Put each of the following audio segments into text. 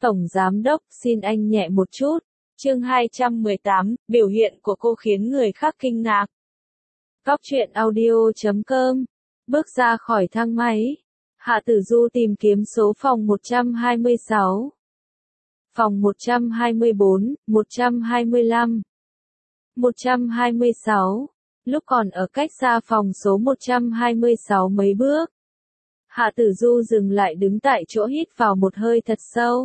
Tổng Giám Đốc, xin anh nhẹ một chút. Chương 218, biểu hiện của cô khiến người khác kinh ngạc. Góc truyện audio.com. Bước ra khỏi thang máy. Hạ Tử Du tìm kiếm số phòng 126. Phòng 124, 125. 126. Lúc còn ở cách xa phòng số 126 mấy bước. Hạ Tử Du dừng lại đứng tại chỗ hít vào một hơi thật sâu.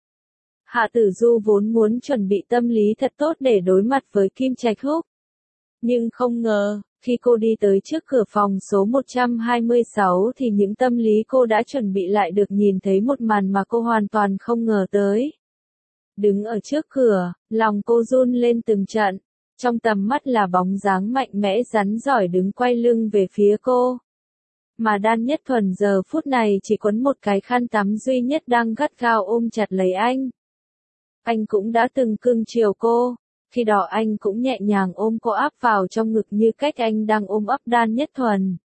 Hạ Tử Du vốn muốn chuẩn bị tâm lý thật tốt để đối mặt với Kim Trạch Húc. Nhưng không ngờ, khi cô đi tới trước cửa phòng số 126 thì những tâm lý cô đã chuẩn bị lại được nhìn thấy một màn mà cô hoàn toàn không ngờ tới. Đứng ở trước cửa, lòng cô run lên từng trận. Trong tầm mắt là bóng dáng mạnh mẽ rắn giỏi đứng quay lưng về phía cô. Mà Đan Nhất Thuần giờ phút này chỉ quấn một cái khăn tắm duy nhất đang gắt gao ôm chặt lấy anh. Anh cũng đã từng cưng chiều cô, khi đó anh cũng nhẹ nhàng ôm cô áp vào trong ngực như cách anh đang ôm ấp Đan Nhất Thuần.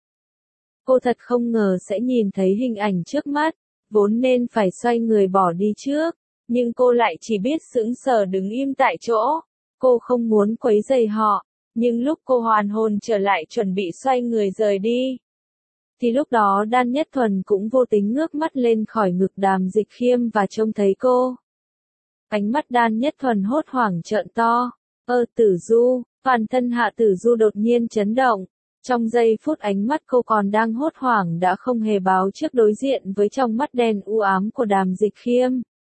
Cô thật không ngờ sẽ nhìn thấy hình ảnh trước mắt, vốn nên phải xoay người bỏ đi trước, nhưng cô lại chỉ biết sững sờ đứng im tại chỗ. Cô không muốn quấy rầy họ, nhưng lúc cô hoàn hồn trở lại chuẩn bị xoay người rời đi. Thì lúc đó Đan Nhất Thuần cũng vô tình ngước mắt lên khỏi ngực Đàm Dịch Khiêm và trông thấy cô. Ánh mắt Đan Nhất Thuần hốt hoảng trợn to. Tử Du, toàn thân Hạ Tử Du đột nhiên chấn động. Trong giây phút ánh mắt cô còn đang hốt hoảng đã không hề báo trước đối diện với trong mắt đen u ám của Đàm Dịch Khiêm.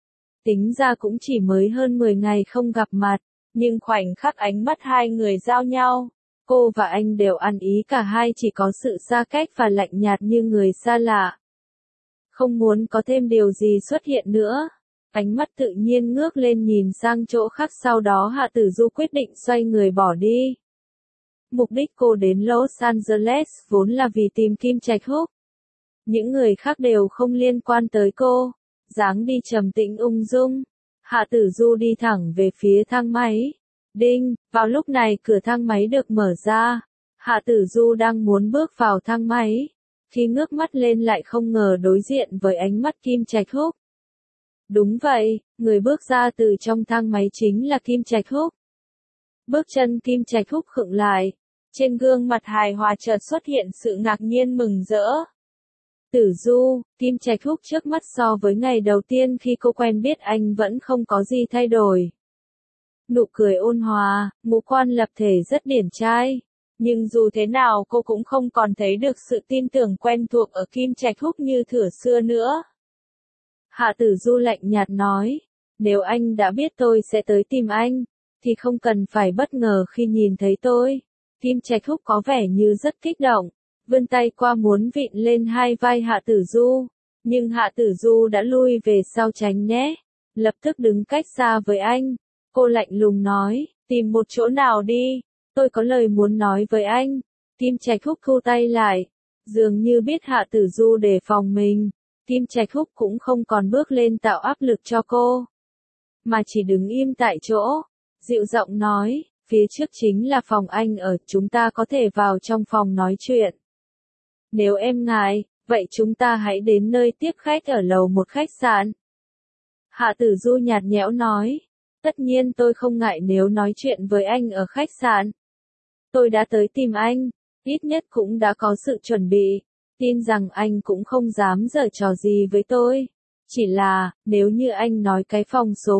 Tính ra cũng chỉ mới hơn 10 ngày không gặp mặt. Nhưng khoảnh khắc ánh mắt hai người giao nhau, cô và anh đều ăn ý cả hai chỉ có sự xa cách và lạnh nhạt như người xa lạ. Không muốn có thêm điều gì xuất hiện nữa. Ánh mắt tự nhiên ngước lên nhìn sang chỗ khác, sau đó Hạ Tử Du quyết định xoay người bỏ đi. Mục đích cô đến Los Angeles vốn là vì tìm Kim Trạch Húc. Những người khác đều không liên quan tới cô. Dáng đi trầm tĩnh ung dung. Hạ Tử Du đi thẳng về phía thang máy. Đinh, vào lúc này cửa thang máy được mở ra. Hạ Tử Du đang muốn bước vào thang máy. Khi ngước mắt lên lại không ngờ đối diện với ánh mắt Kim Trạch Húc. Đúng vậy, người bước ra từ trong thang máy chính là Kim Trạch Húc. Bước chân Kim Trạch Húc khựng lại. Trên gương mặt hài hòa chợt xuất hiện sự ngạc nhiên mừng rỡ. Tử Du, Kim Trạch Húc trước mắt so với ngày đầu tiên khi cô quen biết anh vẫn không có gì thay đổi. Nụ cười ôn hòa, ngũ quan lập thể rất điển trai. Nhưng dù thế nào cô cũng không còn thấy được sự tin tưởng quen thuộc ở Kim Trạch Húc như thuở xưa nữa. Hạ Tử Du lạnh nhạt nói, nếu anh đã biết tôi sẽ tới tìm anh, thì không cần phải bất ngờ khi nhìn thấy tôi. Kim Trạch Húc có vẻ như rất kích động. Vươn tay qua muốn vịn lên hai vai Hạ Tử Du, nhưng Hạ Tử Du đã lui về sau tránh né, lập tức đứng cách xa với anh. Cô lạnh lùng nói, tìm một chỗ nào đi, tôi có lời muốn nói với anh. Kim Trạch Húc thu tay lại, dường như biết Hạ Tử Du đề phòng mình. Kim Trạch Húc cũng không còn bước lên tạo áp lực cho cô, mà chỉ đứng im tại chỗ, dịu giọng nói, phía trước chính là phòng anh ở, chúng ta có thể vào trong phòng nói chuyện. Nếu em ngại, vậy chúng ta hãy đến nơi tiếp khách ở lầu 1 khách sạn. Hạ Tử Du nhạt nhẽo nói, tất nhiên tôi không ngại nếu nói chuyện với anh ở khách sạn. Tôi đã tới tìm anh, ít nhất cũng đã có sự chuẩn bị, tin rằng anh cũng không dám giở trò gì với tôi. Chỉ là, nếu như anh nói cái phòng số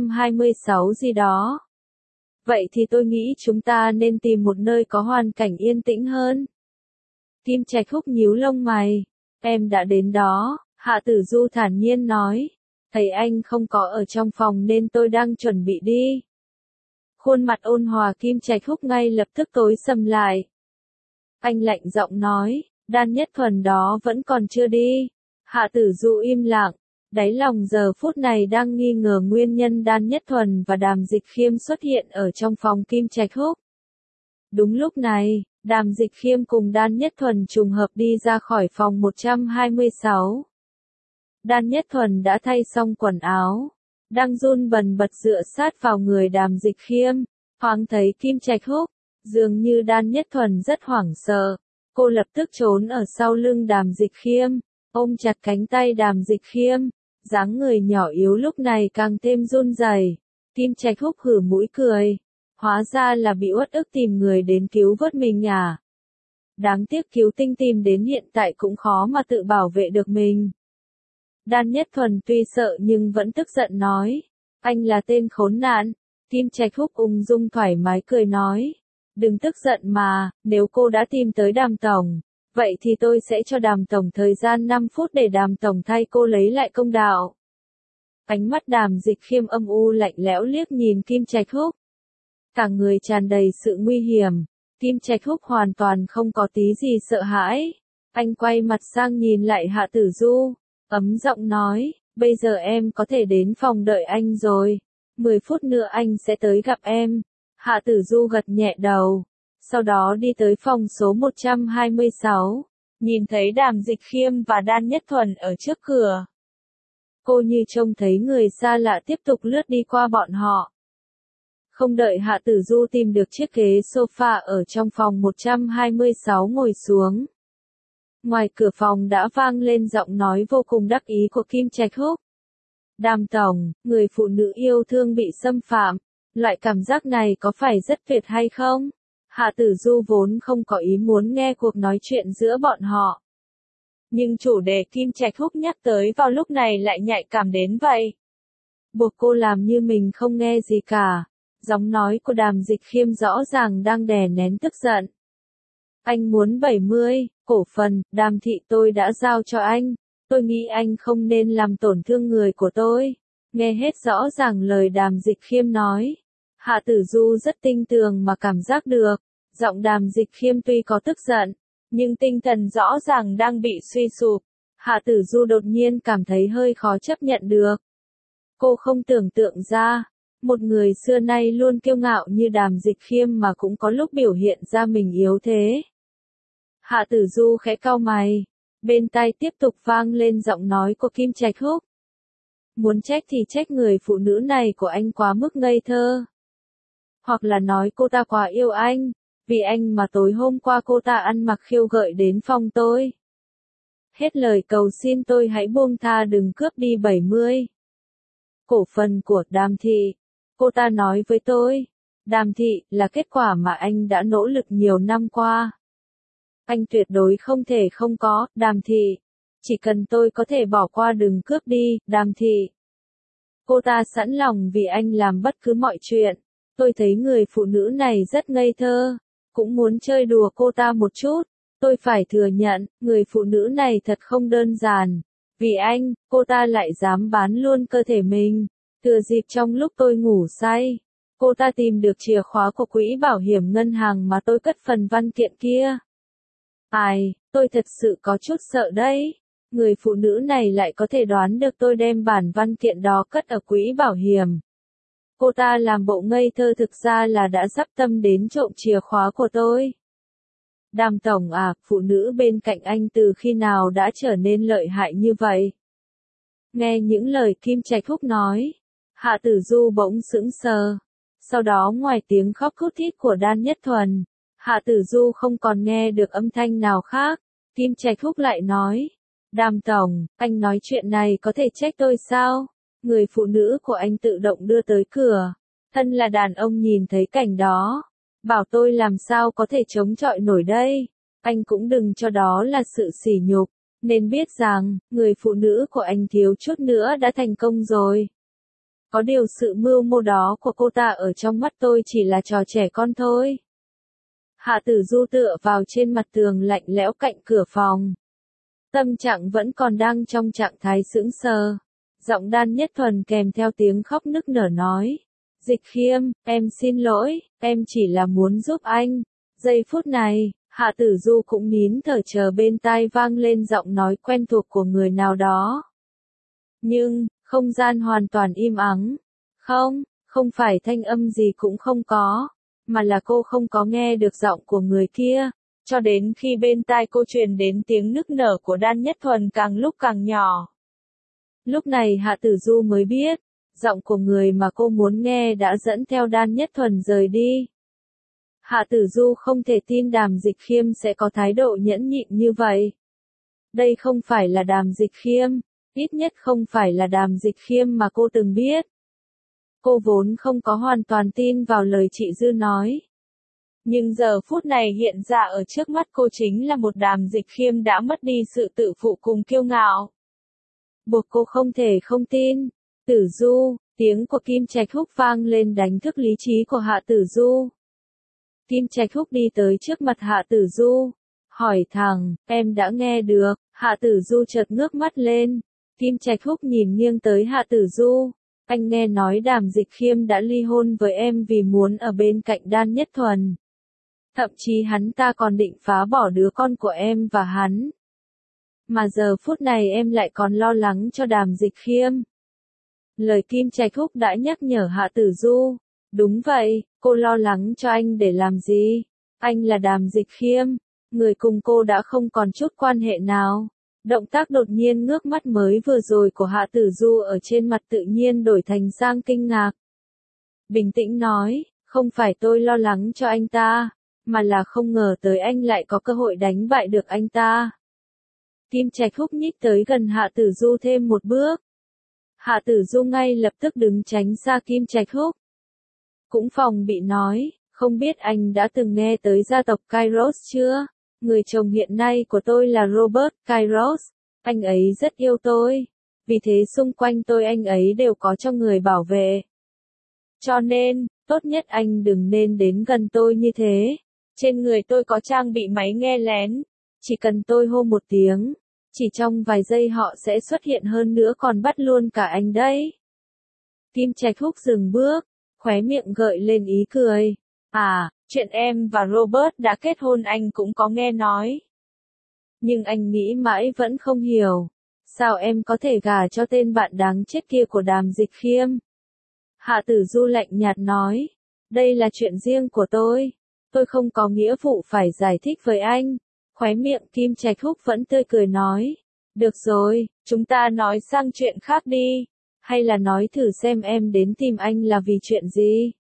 126 gì đó, vậy thì tôi nghĩ chúng ta nên tìm một nơi có hoàn cảnh yên tĩnh hơn. Kim Trạch Húc nhíu lông mày. Em đã đến đó, Hạ Tử Du thản nhiên nói. Thấy anh không có ở trong phòng nên tôi đang chuẩn bị đi. Khuôn mặt ôn hòa Kim Trạch Húc ngay lập tức tối sầm lại. Anh lạnh giọng nói, Đan Nhất Thuần đó vẫn còn chưa đi. Hạ Tử Du im lặng, đáy lòng giờ phút này đang nghi ngờ nguyên nhân Đan Nhất Thuần và Đàm Dịch Khiêm xuất hiện ở trong phòng Kim Trạch Húc. Đúng lúc này, Đàm Dịch Khiêm cùng Đan Nhất Thuần trùng hợp đi ra khỏi phòng 126. Đan Nhất Thuần đã thay xong quần áo, đang run bần bật dựa sát vào người Đàm Dịch Khiêm, thoáng thấy Kim Trạch Húc, dường như Đan Nhất Thuần rất hoảng sợ, cô lập tức trốn ở sau lưng Đàm Dịch Khiêm, ôm chặt cánh tay Đàm Dịch Khiêm, Dáng người nhỏ yếu lúc này càng thêm run rẩy. Kim Trạch Húc hử mũi cười. Hóa ra là bị uất ức tìm người đến cứu vớt mình à. Đáng tiếc Cứu Tinh tìm đến hiện tại cũng khó mà tự bảo vệ được mình. Đan Nhất Thuần tuy sợ nhưng vẫn tức giận nói. Anh là tên khốn nạn. Kim Trạch Húc ung dung thoải mái cười nói. Đừng tức giận mà, nếu cô đã tìm tới Đàm tổng, vậy thì tôi sẽ cho Đàm tổng thời gian 5 phút để Đàm tổng thay cô lấy lại công đạo. Ánh mắt Đàm Dịch Khiêm âm u lạnh lẽo liếc nhìn Kim Trạch Húc. Cả người tràn đầy sự nguy hiểm. Kim Trạch Húc hoàn toàn không có tí gì sợ hãi. Anh quay mặt sang nhìn lại Hạ Tử Du, ấm giọng nói, bây giờ em có thể đến phòng đợi anh rồi. 10 phút nữa anh sẽ tới gặp em. Hạ Tử Du gật nhẹ đầu. Sau đó đi tới phòng số 126. Nhìn thấy Đàm Dịch Khiêm và Đan Nhất Thuần ở trước cửa. Cô như trông thấy người xa lạ tiếp tục lướt đi qua bọn họ. Không đợi Hạ Tử Du tìm được chiếc ghế sofa ở trong phòng 126 ngồi xuống. Ngoài cửa phòng đã vang lên giọng nói vô cùng đắc ý của Kim Trạch Húc. Đàm tổng, người phụ nữ yêu thương bị xâm phạm, loại cảm giác này có phải rất tuyệt hay không? Hạ Tử Du vốn không có ý muốn nghe cuộc nói chuyện giữa bọn họ. Nhưng chủ đề Kim Trạch Húc nhắc tới vào lúc này lại nhạy cảm đến vậy. Buộc cô làm như mình không nghe gì cả. Giọng nói của Đàm Dịch Khiêm rõ ràng đang đè nén tức giận. Anh muốn 70, cổ phần, Đàm thị tôi đã giao cho anh. Tôi nghĩ anh không nên làm tổn thương người của tôi. Nghe hết rõ ràng lời Đàm Dịch Khiêm nói. Hạ Tử Du rất tinh tường mà cảm giác được. Giọng Đàm Dịch Khiêm tuy có tức giận, nhưng tinh thần rõ ràng đang bị suy sụp. Hạ Tử Du đột nhiên cảm thấy hơi khó chấp nhận được. Cô không tưởng tượng ra, một người xưa nay luôn kiêu ngạo như Đàm Dịch Khiêm mà cũng có lúc biểu hiện ra mình yếu thế. Hạ Tử Du khẽ cau mày, bên tai tiếp tục vang lên giọng nói của Kim Trạch Húc. Muốn trách thì trách người phụ nữ này của anh quá mức ngây thơ. Hoặc là nói cô ta quá yêu anh, vì anh mà tối hôm qua cô ta ăn mặc khiêu gợi đến phòng tôi. Hết lời cầu xin tôi hãy buông tha đừng cướp đi 70. Cổ phần của Đàm thị. Cô ta nói với tôi, Đàm thị là kết quả mà anh đã nỗ lực nhiều năm qua. Anh tuyệt đối không thể không có, Đàm thị. Chỉ cần tôi có thể bỏ qua đừng cướp đi, Đàm thị. Cô ta sẵn lòng vì anh làm bất cứ mọi chuyện. Tôi thấy người phụ nữ này rất ngây thơ, cũng muốn chơi đùa cô ta một chút. Tôi phải thừa nhận, người phụ nữ này thật không đơn giản. Vì anh, cô ta lại dám bán luôn cơ thể mình. Thừa dịp trong lúc tôi ngủ say, cô ta tìm được chìa khóa của quỹ bảo hiểm ngân hàng mà tôi cất phần văn kiện kia. Ai, tôi thật sự có chút sợ đấy. Người phụ nữ này lại có thể đoán được tôi đem bản văn kiện đó cất ở quỹ bảo hiểm. Cô ta làm bộ ngây thơ thực ra là đã dắp tâm đến trộm chìa khóa của tôi. Đàm tổng à, phụ nữ bên cạnh anh từ khi nào đã trở nên lợi hại như vậy? Nghe những lời Kim Trạch Húc nói, Hạ Tử Du bỗng sững sờ. Sau đó ngoài tiếng khóc thút thít của Đan Nhất Thuần, Hạ Tử Du không còn nghe được âm thanh nào khác. Kim Trạch Húc lại nói, Đàm tổng, anh nói chuyện này có thể trách tôi sao? Người phụ nữ của anh tự động đưa tới cửa. Thân là đàn ông nhìn thấy cảnh đó. Bảo tôi làm sao có thể chống chọi nổi đây. Anh cũng đừng cho đó là sự sỉ nhục. Nên biết rằng, người phụ nữ của anh thiếu chút nữa đã thành công rồi. Có điều sự mưu mô đó của cô ta ở trong mắt tôi chỉ là trò trẻ con thôi. Hạ Tử Du tựa vào trên mặt tường lạnh lẽo cạnh cửa phòng. Tâm trạng vẫn còn đang trong trạng thái sững sờ. Giọng Đan Nhất Thuần kèm theo tiếng khóc nức nở nói. Dịch Khiêm, em xin lỗi, em chỉ là muốn giúp anh. Giây phút này, Hạ Tử Du cũng nín thở chờ bên tai vang lên giọng nói quen thuộc của người nào đó. Nhưng, không gian hoàn toàn im ắng. Không phải thanh âm gì cũng không có, mà là cô không có nghe được giọng của người kia. Cho đến khi bên tai cô truyền đến tiếng nức nở của Đan Nhất Thuần càng lúc càng nhỏ. Lúc này Hạ Tử Du mới biết, giọng của người mà cô muốn nghe đã dẫn theo Đan Nhất Thuần rời đi. Hạ Tử Du không thể tin Đàm Dịch Khiêm sẽ có thái độ nhẫn nhịn như vậy. Đây không phải là Đàm Dịch Khiêm. Ít nhất không phải là Đàm Dịch Khiêm mà cô từng biết. Cô vốn không có hoàn toàn tin vào lời chị Dư nói. Nhưng giờ phút này hiện ra ở trước mắt cô chính là một Đàm Dịch Khiêm đã mất đi sự tự phụ cùng kiêu ngạo. Buộc cô không thể không tin. Tử Du, tiếng của Kim Trạch Húc vang lên đánh thức lý trí của Hạ Tử Du. Kim Trạch Húc đi tới trước mặt Hạ Tử Du, hỏi thẳng, em đã nghe được. Hạ Tử Du chợt ngước mắt lên. Kim Trạch Húc nhìn nghiêng tới Hạ Tử Du. Anh nghe nói Đàm Dịch Khiêm đã ly hôn với em vì muốn ở bên cạnh Đan Nhất Thuần. Thậm chí hắn ta còn định phá bỏ đứa con của em và hắn. Mà giờ phút này em lại còn lo lắng cho Đàm Dịch Khiêm. Lời Kim Trạch Húc đã nhắc nhở Hạ Tử Du. Đúng vậy, cô lo lắng cho anh để làm gì? Anh là Đàm Dịch Khiêm, người cùng cô đã không còn chút quan hệ nào. Động tác đột nhiên ngước mắt mới vừa rồi của Hạ Tử Du ở trên mặt tự nhiên đổi thành sang kinh ngạc. Bình tĩnh nói, không phải tôi lo lắng cho anh ta, mà là không ngờ tới anh lại có cơ hội đánh bại được anh ta. Kim Trạch Húc nhích tới gần Hạ Tử Du thêm một bước. Hạ Tử Du ngay lập tức đứng tránh xa Kim Trạch Húc. Cũng phòng bị nói, không biết anh đã từng nghe tới gia tộc Kairos chưa? Người chồng hiện nay của tôi là Robert Kairos, anh ấy rất yêu tôi, vì thế xung quanh tôi anh ấy đều có cho người bảo vệ. Cho nên, tốt nhất anh đừng nên đến gần tôi như thế. Trên người tôi có trang bị máy nghe lén, chỉ cần tôi hô một tiếng, chỉ trong vài giây họ sẽ xuất hiện hơn nữa còn bắt luôn cả anh đấy. Kim Trạch Húc dừng bước, khóe miệng gợi lên ý cười. À, chuyện em và Robert đã kết hôn anh cũng có nghe nói. Nhưng anh nghĩ mãi vẫn không hiểu. Sao em có thể gả cho tên bạn đáng chết kia của Đàm Dịch Khiêm? Hạ Tử Du lạnh nhạt nói. Đây là chuyện riêng của tôi. Tôi không có nghĩa vụ phải giải thích với anh. Khóe miệng Kim Trạch Húc vẫn tươi cười nói. Được rồi, chúng ta nói sang chuyện khác đi. Hay là nói thử xem em đến tìm anh là vì chuyện gì?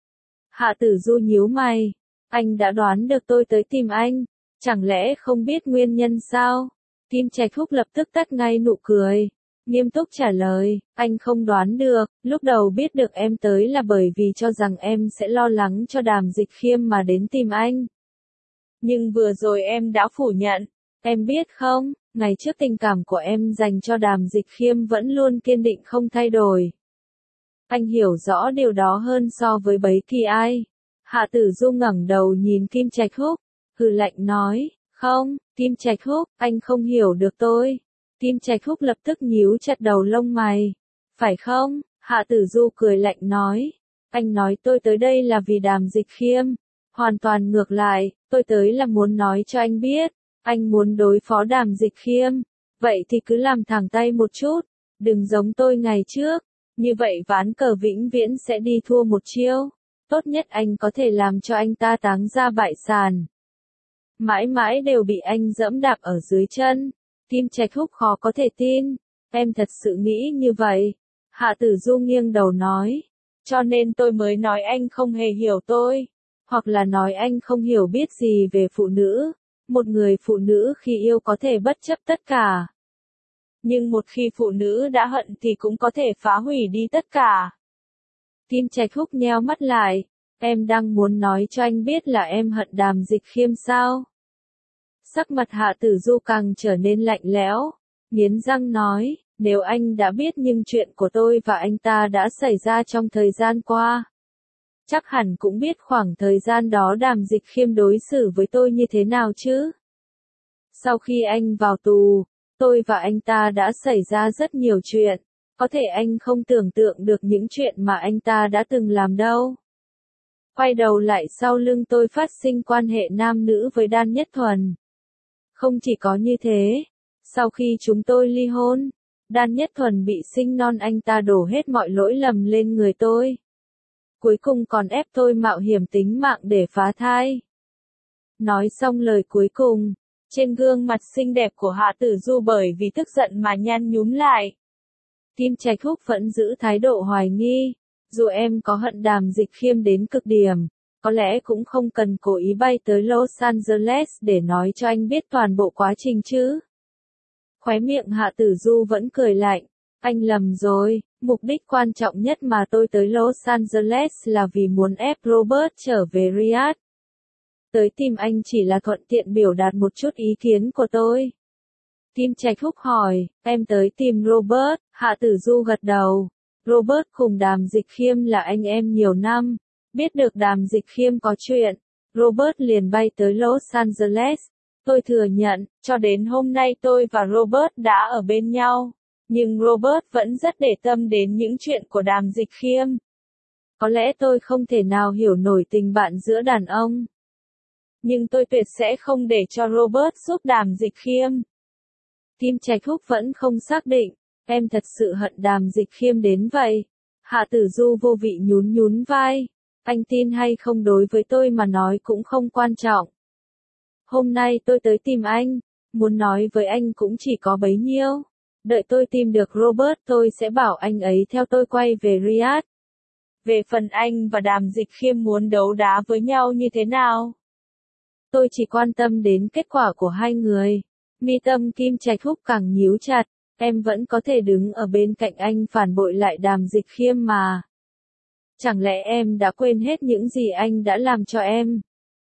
Hạ Tử Du nhíu mày. Anh đã đoán được tôi tới tìm anh. Chẳng lẽ không biết nguyên nhân sao? Kim Trạch Húc lập tức tắt ngay nụ cười. Nghiêm túc trả lời, anh không đoán được, lúc đầu biết được em tới là bởi vì cho rằng em sẽ lo lắng cho Đàm Dịch Khiêm mà đến tìm anh. Nhưng vừa rồi em đã phủ nhận, em biết không, ngày trước tình cảm của em dành cho Đàm Dịch Khiêm vẫn luôn kiên định không thay đổi. Anh hiểu rõ điều đó hơn so với bất kỳ ai. Hạ Tử Du ngẩng đầu nhìn Kim Trạch Húc, hừ lạnh nói, không, Kim Trạch Húc, anh không hiểu được tôi. Kim Trạch Húc lập tức nhíu chặt đầu lông mày. Phải không? Hạ Tử Du cười lạnh nói. Anh nói tôi tới đây là vì Đàm Dịch Khiêm. Hoàn toàn ngược lại, tôi tới là muốn nói cho anh biết. Anh muốn đối phó Đàm Dịch Khiêm. Vậy thì cứ làm thẳng tay một chút. Đừng giống tôi ngày trước. Như vậy ván cờ vĩnh viễn sẽ đi thua một chiêu. Tốt nhất anh có thể làm cho anh ta táng ra bại sản. Mãi mãi đều bị anh dẫm đạp ở dưới chân. Kim Trạch Húc khó có thể tin. Em thật sự nghĩ như vậy. Hạ Tử Du nghiêng đầu nói. Cho nên tôi mới nói anh không hề hiểu tôi. Hoặc là nói anh không hiểu biết gì về phụ nữ. Một người phụ nữ khi yêu có thể bất chấp tất cả. Nhưng một khi phụ nữ đã hận thì cũng có thể phá hủy đi tất cả. Kim Trạch Húc nheo mắt lại. Em đang muốn nói cho anh biết là em hận Đàm Dịch Khiêm sao? Sắc mặt Hạ Tử Du càng trở nên lạnh lẽo, nghiến răng nói, nếu anh đã biết nhưng chuyện của tôi và anh ta đã xảy ra trong thời gian qua. Chắc hẳn cũng biết khoảng thời gian đó Đàm Dịch Khiêm đối xử với tôi như thế nào chứ. Sau khi anh vào tù, tôi và anh ta đã xảy ra rất nhiều chuyện, có thể anh không tưởng tượng được những chuyện mà anh ta đã từng làm đâu. Quay đầu lại sau lưng tôi phát sinh quan hệ nam nữ với Đan Nhất Thuần. Không chỉ có như thế, sau khi chúng tôi ly hôn, Đan Nhất Thuần bị sinh non anh ta đổ hết mọi lỗi lầm lên người tôi. Cuối cùng còn ép tôi mạo hiểm tính mạng để phá thai. Nói xong lời cuối cùng, trên gương mặt xinh đẹp của Hạ Tử Du bởi vì tức giận mà nhăn nhúm lại. Kim Trạch Húc vẫn giữ thái độ hoài nghi, dù em có hận Đàm Dịch Khiêm đến cực điểm. Có lẽ cũng không cần cố ý bay tới Los Angeles để nói cho anh biết toàn bộ quá trình chứ. Khóe miệng Hạ Tử Du vẫn cười lạnh. Anh lầm rồi, mục đích quan trọng nhất mà tôi tới Los Angeles là vì muốn ép Robert trở về Riyadh. Tới tìm anh chỉ là thuận tiện biểu đạt một chút ý kiến của tôi. Kim Trạch Húc hỏi, em tới tìm Robert, Hạ Tử Du gật đầu. Robert cùng Đàm Dịch Khiêm là anh em nhiều năm. Biết được Đàm Dịch Khiêm có chuyện, Robert liền bay tới Los Angeles. Tôi thừa nhận, cho đến hôm nay tôi và Robert đã ở bên nhau. Nhưng Robert vẫn rất để tâm đến những chuyện của Đàm Dịch Khiêm. Có lẽ tôi không thể nào hiểu nổi tình bạn giữa đàn ông. Nhưng tôi tuyệt sẽ không để cho Robert giúp Đàm Dịch Khiêm. Kim Trạch Húc vẫn không xác định, em thật sự hận Đàm Dịch Khiêm đến vậy. Hạ Tử Du vô vị nhún nhún vai. Anh tin hay không đối với tôi mà nói cũng không quan trọng. Hôm nay tôi tới tìm anh, muốn nói với anh cũng chỉ có bấy nhiêu. Đợi tôi tìm được Robert tôi sẽ bảo anh ấy theo tôi quay về Riyadh. Về phần anh và Đàm Dịch Khiêm muốn đấu đá với nhau như thế nào? Tôi chỉ quan tâm đến kết quả của hai người. Mi tâm Kim Trạch Húc càng nhíu chặt, em vẫn có thể đứng ở bên cạnh anh phản bội lại Đàm Dịch Khiêm mà. Chẳng lẽ em đã quên hết những gì anh đã làm cho em?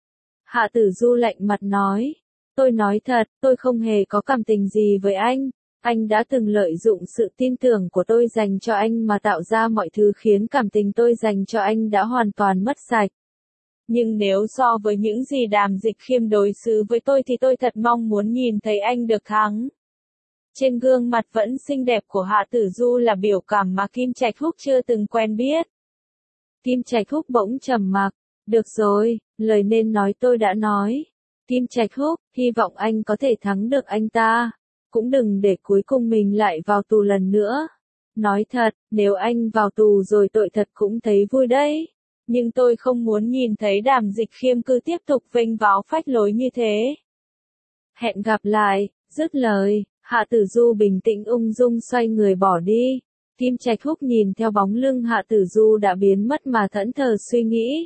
Hạ Tử Du lạnh mặt nói. Tôi nói thật, tôi không hề có cảm tình gì với anh. Anh đã từng lợi dụng sự tin tưởng của tôi dành cho anh mà tạo ra mọi thứ khiến cảm tình tôi dành cho anh đã hoàn toàn mất sạch. Nhưng nếu so với những gì Đàm Dịch Khiêm đối xử với tôi thì tôi thật mong muốn nhìn thấy anh được thắng. Trên gương mặt vẫn xinh đẹp của Hạ Tử Du là biểu cảm mà Kim Trạch Húc chưa từng quen biết. Kim Trạch Húc bỗng trầm mặc. Được rồi, lời nên nói tôi đã nói. Kim Trạch Húc, hy vọng anh có thể thắng được anh ta. Cũng đừng để cuối cùng mình lại vào tù lần nữa. Nói thật, nếu anh vào tù rồi tội thật cũng thấy vui đấy. Nhưng tôi không muốn nhìn thấy Đàm Dịch Khiêm cứ tiếp tục vênh váo phách lối như thế. Hẹn gặp lại, dứt lời, Hạ Tử Du bình tĩnh ung dung xoay người bỏ đi. Kim Trạch Húc nhìn theo bóng lưng Hạ Tử Du đã biến mất mà thẫn thờ suy nghĩ.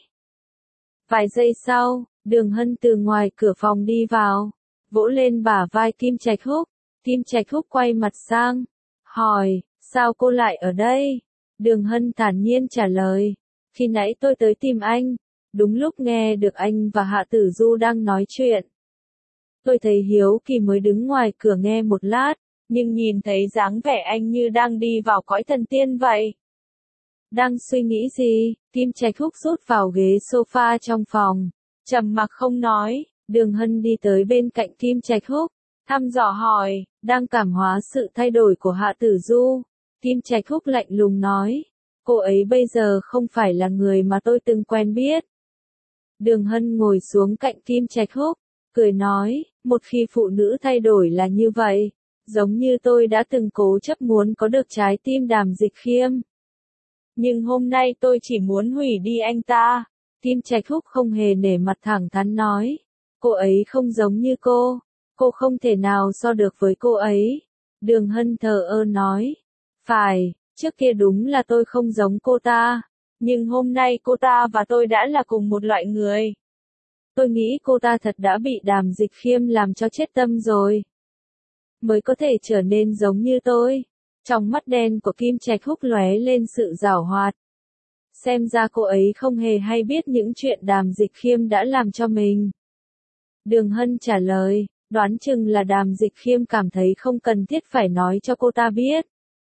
Vài giây sau, Đường Hân từ ngoài cửa phòng đi vào, vỗ lên bả vai Kim Trạch Húc. Kim Trạch Húc quay mặt sang, hỏi, sao cô lại ở đây? Đường Hân thản nhiên trả lời, khi nãy tôi tới tìm anh, đúng lúc nghe được anh và Hạ Tử Du đang nói chuyện. Tôi thấy hiếu kỳ mới đứng ngoài cửa nghe một lát, nhưng nhìn thấy dáng vẻ anh như đang đi vào cõi thần tiên vậy. Đang suy nghĩ gì? Kim Trạch Húc rút vào ghế sofa trong phòng, trầm mặc không nói. Đường Hân đi tới bên cạnh Kim Trạch Húc, thăm dò hỏi, đang cảm hóa sự thay đổi của Hạ Tử Du. Kim Trạch Húc lạnh lùng nói, cô ấy bây giờ không phải là người mà tôi từng quen biết. Đường Hân ngồi xuống cạnh Kim Trạch Húc, cười nói, một khi phụ nữ thay đổi là như vậy, giống như tôi đã từng cố chấp muốn có được trái tim Đàm Dịch Khiêm. Nhưng hôm nay tôi chỉ muốn hủy đi anh ta. Kim Trạch Húc không hề nể mặt thẳng thắn nói, cô ấy không giống như cô không thể nào so được với cô ấy. Đường Hân thờ ơ nói, phải, trước kia đúng là tôi không giống cô ta, nhưng hôm nay cô ta và tôi đã là cùng một loại người. Tôi nghĩ cô ta thật đã bị Đàm Dịch Khiêm làm cho chết tâm rồi, mới có thể trở nên giống như tôi. Trong mắt đen của Kim Trạch Húc lóe lên sự giảo hoạt. Xem ra cô ấy không hề hay biết những chuyện Đàm Dịch Khiêm đã làm cho mình. Đường Hân trả lời, đoán chừng là Đàm Dịch Khiêm cảm thấy không cần thiết phải nói cho cô ta biết.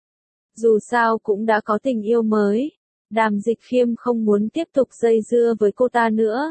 Dù sao cũng đã có tình yêu mới, Đàm Dịch Khiêm không muốn tiếp tục dây dưa với cô ta nữa.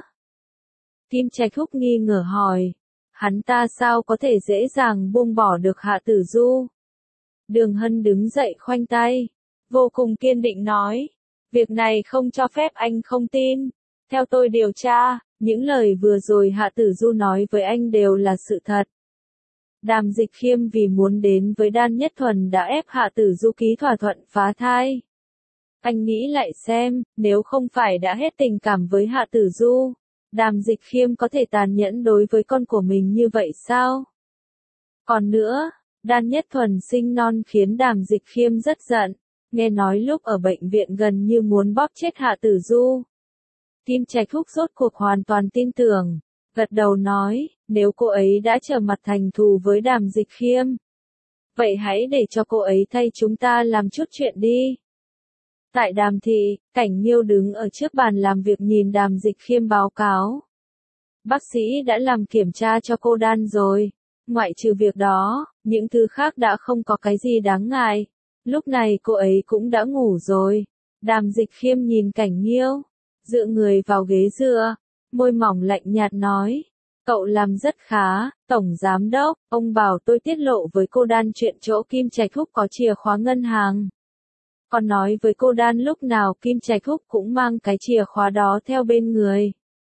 Kim Trạch Húc nghi ngờ hỏi, hắn ta sao có thể dễ dàng buông bỏ được Hạ Tử Du? Đường Hân đứng dậy khoanh tay, vô cùng kiên định nói, việc này không cho phép anh không tin. Theo tôi điều tra, những lời vừa rồi Hạ Tử Du nói với anh đều là sự thật. Đàm Dịch Khiêm vì muốn đến với Đan Nhất Thuần đã ép Hạ Tử Du ký thỏa thuận phá thai. Anh nghĩ lại xem, nếu không phải đã hết tình cảm với Hạ Tử Du, Đàm Dịch Khiêm có thể tàn nhẫn đối với con của mình như vậy sao? Còn nữa, Đan Nhất Thuần sinh non khiến Đàm Dịch Khiêm rất giận, nghe nói lúc ở bệnh viện gần như muốn bóp chết Hạ Tử Du. Kim Trạch Húc rốt cuộc hoàn toàn tin tưởng, gật đầu nói, nếu cô ấy đã trở mặt thành thù với Đàm Dịch Khiêm, Vậy hãy để cho cô ấy thay chúng ta làm chút chuyện đi. Tại Đàm thị, Cảnh Nghiêu đứng ở trước bàn làm việc nhìn Đàm Dịch Khiêm báo cáo. Bác sĩ đã làm kiểm tra cho cô Đan rồi. Ngoại trừ việc đó, những thứ khác đã không có cái gì đáng ngại. Lúc này cô ấy cũng đã ngủ rồi. Đàm Dịch Khiêm nhìn Cảnh Nghiêu, dựa người vào ghế dựa, môi mỏng lạnh nhạt nói. Cậu làm rất khá, Tổng Giám Đốc, ông bảo tôi tiết lộ với cô Đan chuyện chỗ Kim Trạch Húc có chìa khóa ngân hàng. Còn nói với cô Đan lúc nào Kim Trạch Húc cũng mang cái chìa khóa đó theo bên người.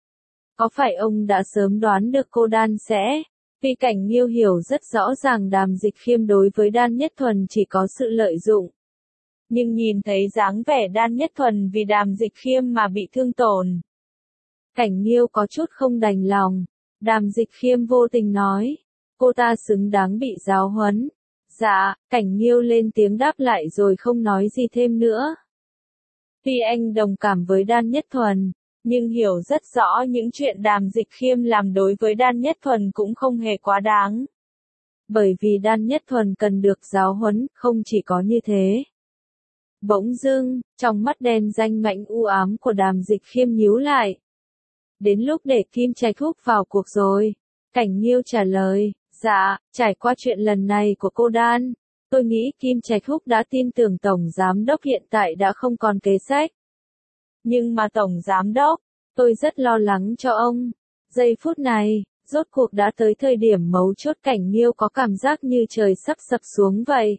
Có phải ông đã sớm đoán được cô Đan sẽ? Vì Cảnh Nghiêu hiểu rất rõ ràng Đàm Dịch Khiêm đối với Đan Nhất Thuần chỉ có sự lợi dụng. Nhưng nhìn thấy dáng vẻ Đan Nhất Thuần vì Đàm Dịch Khiêm mà bị thương tổn. Cảnh Nghiêu có chút không đành lòng. Đàm Dịch Khiêm vô tình nói. Cô ta xứng đáng bị giáo huấn. Dạ, Cảnh Nghiêu lên tiếng đáp lại rồi không nói gì thêm nữa. Tuy anh đồng cảm với Đan Nhất Thuần, nhưng hiểu rất rõ những chuyện Đàm Dịch Khiêm làm đối với Đan Nhất Thuần cũng không hề quá đáng. Bởi vì Đan Nhất Thuần cần được giáo huấn, không chỉ có như thế. Bỗng dưng, trong mắt đen danh mãnh u ám của Đàm Dịch Khiêm nhíu lại. Đến lúc để Kim Trạch Húc vào cuộc rồi. Cảnh Nghiêu trả lời, dạ, trải qua chuyện lần này của cô Đan, tôi nghĩ Kim Trạch Húc đã tin tưởng Tổng Giám Đốc hiện tại đã không còn kế sách. Nhưng mà Tổng Giám Đốc, tôi rất lo lắng cho ông. Giây phút này, rốt cuộc đã tới thời điểm mấu chốt. Cảnh Nghiêu có cảm giác như trời sắp sập xuống vậy.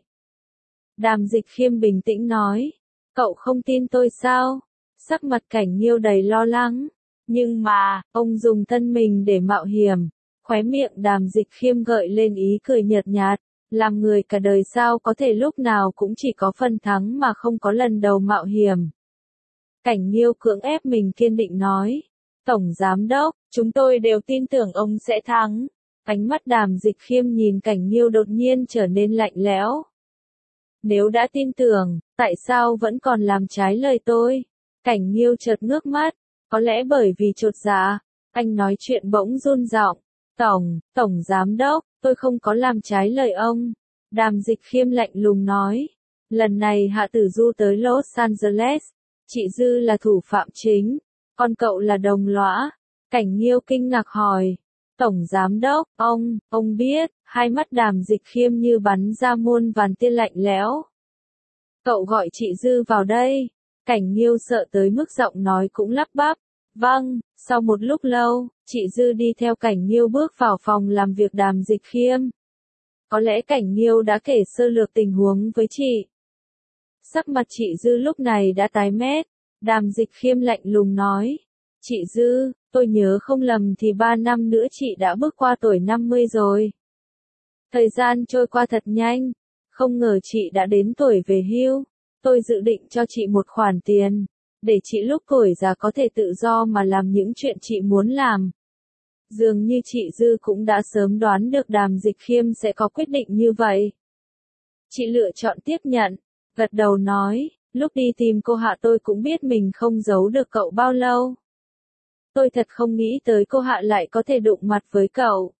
Đàm Dịch Khiêm bình tĩnh nói, cậu không tin tôi sao? Sắc mặt Cảnh Nghiêu đầy lo lắng. Nhưng mà, ông dùng thân mình để mạo hiểm. Khóe miệng Đàm Dịch Khiêm gợi lên ý cười nhợt nhạt. Làm người cả đời sao có thể lúc nào cũng chỉ có phần thắng mà không có lần đầu mạo hiểm. Cảnh Nghiêu cưỡng ép mình kiên định nói. Tổng Giám Đốc, chúng tôi đều tin tưởng ông sẽ thắng. Ánh mắt Đàm Dịch Khiêm nhìn Cảnh Nghiêu đột nhiên trở nên lạnh lẽo. Nếu đã tin tưởng, tại sao vẫn còn làm trái lời tôi? Cảnh Nghiêu chợt ngước mắt. Có lẽ bởi vì chột dạ, anh nói chuyện bỗng run giọng. Tổng Giám Đốc, tôi không có làm trái lời ông. Đàm Dịch Khiêm lạnh lùng nói. Lần này Hạ Tử Du tới Los Angeles. Chị Dư là thủ phạm chính. Còn cậu là đồng lõa. Cảnh Nghiêu kinh ngạc hỏi. Tổng Giám Đốc, ông biết. Hai mắt Đàm Dịch Khiêm như bắn ra muôn vàn tia lạnh lẽo. Cậu gọi chị Dư vào đây. Cảnh Nghiêu sợ tới mức giọng nói cũng lắp bắp. Vâng, sau một lúc lâu, chị Dư đi theo Cảnh Nghiêu bước vào phòng làm việc Đàm Dịch Khiêm. Có lẽ Cảnh Nghiêu đã kể sơ lược tình huống với chị. Sắc mặt chị Dư lúc này đã tái mét. Đàm Dịch Khiêm lạnh lùng nói. Chị Dư, tôi nhớ không lầm thì 3 năm nữa chị đã bước qua tuổi 50 rồi. Thời gian trôi qua thật nhanh. Không ngờ chị đã đến tuổi về hưu. Tôi dự định cho chị một khoản tiền, để chị lúc tuổi già có thể tự do mà làm những chuyện chị muốn làm. Dường như chị Dư cũng đã sớm đoán được Đàm Dịch Khiêm sẽ có quyết định như vậy. Chị lựa chọn tiếp nhận, gật đầu nói, lúc đi tìm cô Hạ tôi cũng biết mình không giấu được cậu bao lâu. Tôi thật không nghĩ tới cô Hạ lại có thể đụng mặt với cậu.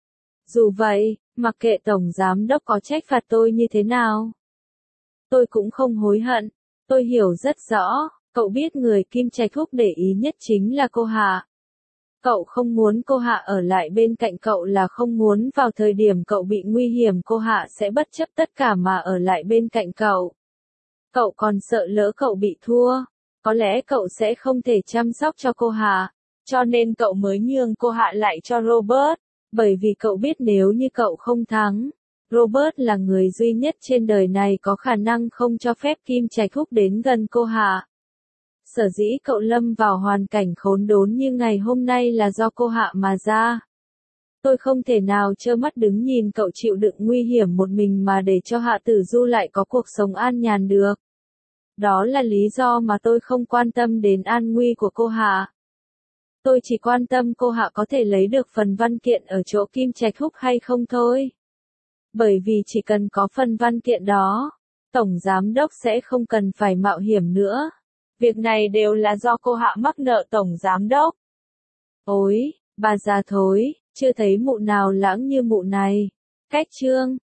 Dù vậy, mặc kệ Tổng Giám Đốc có trách phạt tôi như thế nào, tôi cũng không hối hận. Tôi hiểu rất rõ, cậu biết người Kim Trạch Húc để ý nhất chính là cô Hạ. Cậu không muốn cô Hạ ở lại bên cạnh cậu là không muốn vào thời điểm cậu bị nguy hiểm cô Hạ sẽ bất chấp tất cả mà ở lại bên cạnh cậu. Cậu còn sợ lỡ cậu bị thua, có lẽ cậu sẽ không thể chăm sóc cho cô Hạ, cho nên cậu mới nhường cô Hạ lại cho Robert, bởi vì cậu biết nếu như cậu không thắng, Robert là người duy nhất trên đời này có khả năng không cho phép Kim Trạch Húc đến gần cô Hạ. Sở dĩ cậu lâm vào hoàn cảnh khốn đốn như ngày hôm nay là do cô Hạ mà ra. Tôi không thể nào trơ mắt đứng nhìn cậu chịu đựng nguy hiểm một mình mà để cho Hạ Tử Du lại có cuộc sống an nhàn được. Đó là lý do mà tôi không quan tâm đến an nguy của cô Hạ. Tôi chỉ quan tâm cô Hạ có thể lấy được phần văn kiện ở chỗ Kim Trạch Húc hay không thôi. Bởi vì chỉ cần có phần văn kiện đó, Tổng Giám Đốc sẽ không cần phải mạo hiểm nữa. Việc này đều là do cô Hạ mắc nợ Tổng Giám Đốc. Ôi, bà già thối, chưa thấy mụ nào lãng như mụ này. Cách chương